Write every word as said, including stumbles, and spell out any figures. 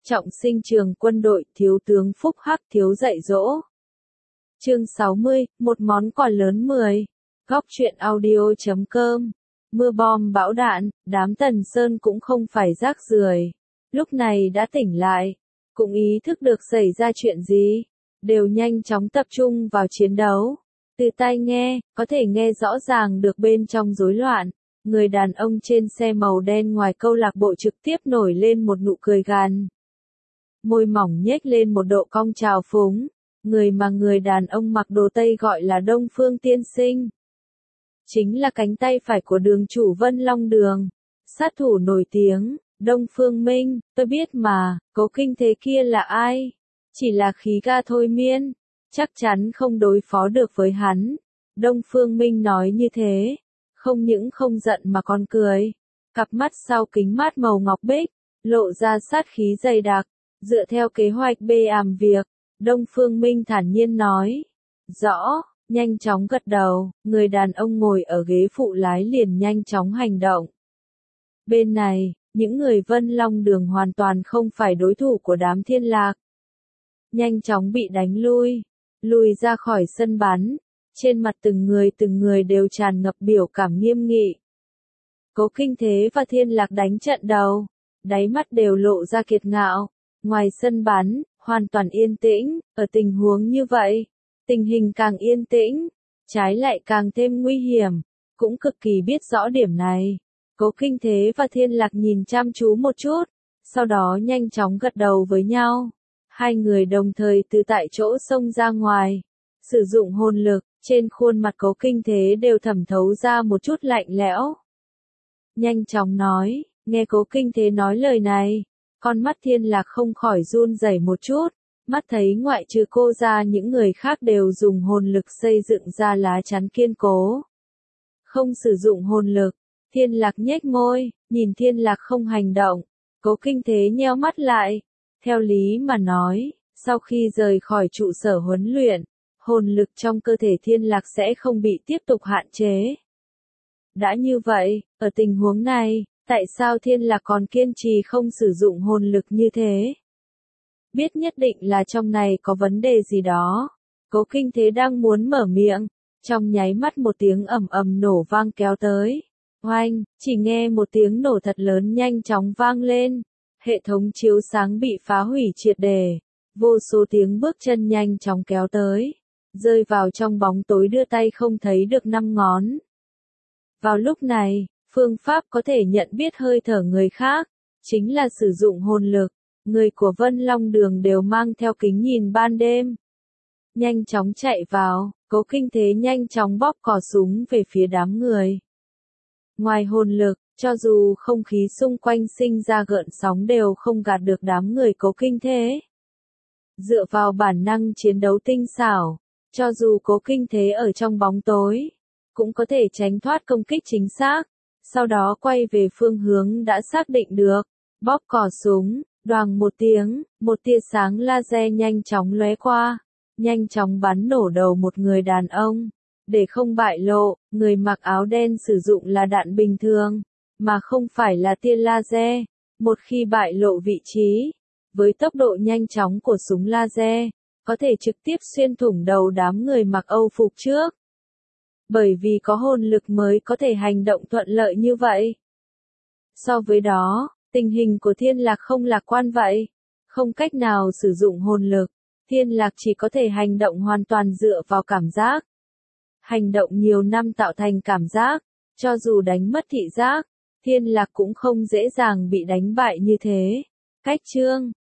Trọng sinh trường quân đội, thiếu tướng Phúc Hắc thiếu dạy dỗ. Chương sáu mươi, một món quà lớn mười. Góc truyện audio chấm com. Mưa bom bão đạn, đám Tần Sơn cũng không phải rác rưởi. Lúc này đã tỉnh lại, cũng ý thức được xảy ra chuyện gì, đều nhanh chóng tập trung vào chiến đấu. Từ tai nghe, có thể nghe rõ ràng được bên trong rối loạn. Người đàn ông trên xe màu đen ngoài câu lạc bộ trực tiếp nổi lên một nụ cười gằn. Môi mỏng nhếch lên một độ cong trào phúng. Người mà người đàn ông mặc đồ Tây gọi là Đông Phương Tiên Sinh. Chính là cánh tay phải của đường chủ Vân Long Đường. Sát thủ nổi tiếng, Đông Phương Minh, tôi biết mà, Cố Kinh Thế kia là ai? Chỉ là khí ga thôi miên, chắc chắn không đối phó được với hắn. Đông Phương Minh nói như thế, không những không giận mà còn cười. Cặp mắt sau kính mát màu ngọc bích, lộ ra sát khí dày đặc. Dựa theo kế hoạch B làm việc, Đông Phương Minh thản nhiên nói. Rõ, nhanh chóng gật đầu, người đàn ông ngồi ở ghế phụ lái liền nhanh chóng hành động. Bên này, những người Vân Long Đường hoàn toàn không phải đối thủ của đám Thiên Lạc. Nhanh chóng bị đánh lui, lùi ra khỏi sân bắn, trên mặt từng người từng người đều tràn ngập biểu cảm nghiêm nghị. Cố Kinh Thế và Thiên Lạc đánh trận đầu, đáy mắt đều lộ ra kiệt ngạo. Ngoài sân bắn, hoàn toàn yên tĩnh, ở tình huống như vậy, tình hình càng yên tĩnh, trái lại càng thêm nguy hiểm, cũng cực kỳ biết rõ điểm này. Cố Kinh Thế và Thiên Lạc nhìn chăm chú một chút, sau đó nhanh chóng gật đầu với nhau. Hai người đồng thời từ tại chỗ xông ra ngoài, sử dụng hồn lực, trên khuôn mặt Cố Kinh Thế đều thẩm thấu ra một chút lạnh lẽo. Nhanh chóng nói, nghe Cố Kinh Thế nói lời này. Con mắt Thiên Lạc không khỏi run rẩy một chút, mắt thấy ngoại trừ cô ra những người khác đều dùng hồn lực xây dựng ra lá chắn kiên cố. Không sử dụng hồn lực, Thiên Lạc nhếch môi, nhìn Thiên Lạc không hành động, Cố Kinh Thế nheo mắt lại. Theo lý mà nói, sau khi rời khỏi trụ sở huấn luyện, hồn lực trong cơ thể Thiên Lạc sẽ không bị tiếp tục hạn chế. Đã như vậy, ở tình huống này, tại sao Thiên Lạc còn kiên trì không sử dụng hồn lực như thế? Biết nhất định là trong này có vấn đề gì đó. Cố Kinh Thế đang muốn mở miệng, trong nháy mắt một tiếng ầm ầm nổ vang kéo tới. Oanh, chỉ nghe một tiếng nổ thật lớn nhanh chóng vang lên. Hệ thống chiếu sáng bị phá hủy triệt để. Vô số tiếng bước chân nhanh chóng kéo tới. Rơi vào trong bóng tối đưa tay không thấy được năm ngón. Vào lúc này, phương pháp có thể nhận biết hơi thở người khác, chính là sử dụng hồn lực. Người của Vân Long Đường đều mang theo kính nhìn ban đêm. Nhanh chóng chạy vào, Cố Kinh Thế nhanh chóng bóp cò súng về phía đám người. Ngoài hồn lực, cho dù không khí xung quanh sinh ra gợn sóng đều không gạt được đám người Cố Kinh Thế. Dựa vào bản năng chiến đấu tinh xảo, cho dù Cố Kinh Thế ở trong bóng tối, cũng có thể tránh thoát công kích chính xác. Sau đó quay về phương hướng đã xác định được, bóp cò súng, đoàng một tiếng, một tia sáng laser nhanh chóng lóe qua, nhanh chóng bắn nổ đầu một người đàn ông. Để không bại lộ, người mặc áo đen sử dụng là đạn bình thường, mà không phải là tia laser. Một khi bại lộ vị trí, với tốc độ nhanh chóng của súng laser, có thể trực tiếp xuyên thủng đầu đám người mặc Âu phục trước. Bởi vì có hồn lực mới có thể hành động thuận lợi như vậy. So với đó, tình hình của Thiên Lạc không lạc quan vậy. Không cách nào sử dụng hồn lực, Thiên Lạc chỉ có thể hành động hoàn toàn dựa vào cảm giác. Hành động nhiều năm tạo thành cảm giác, cho dù đánh mất thị giác, Thiên Lạc cũng không dễ dàng bị đánh bại như thế. Cách chương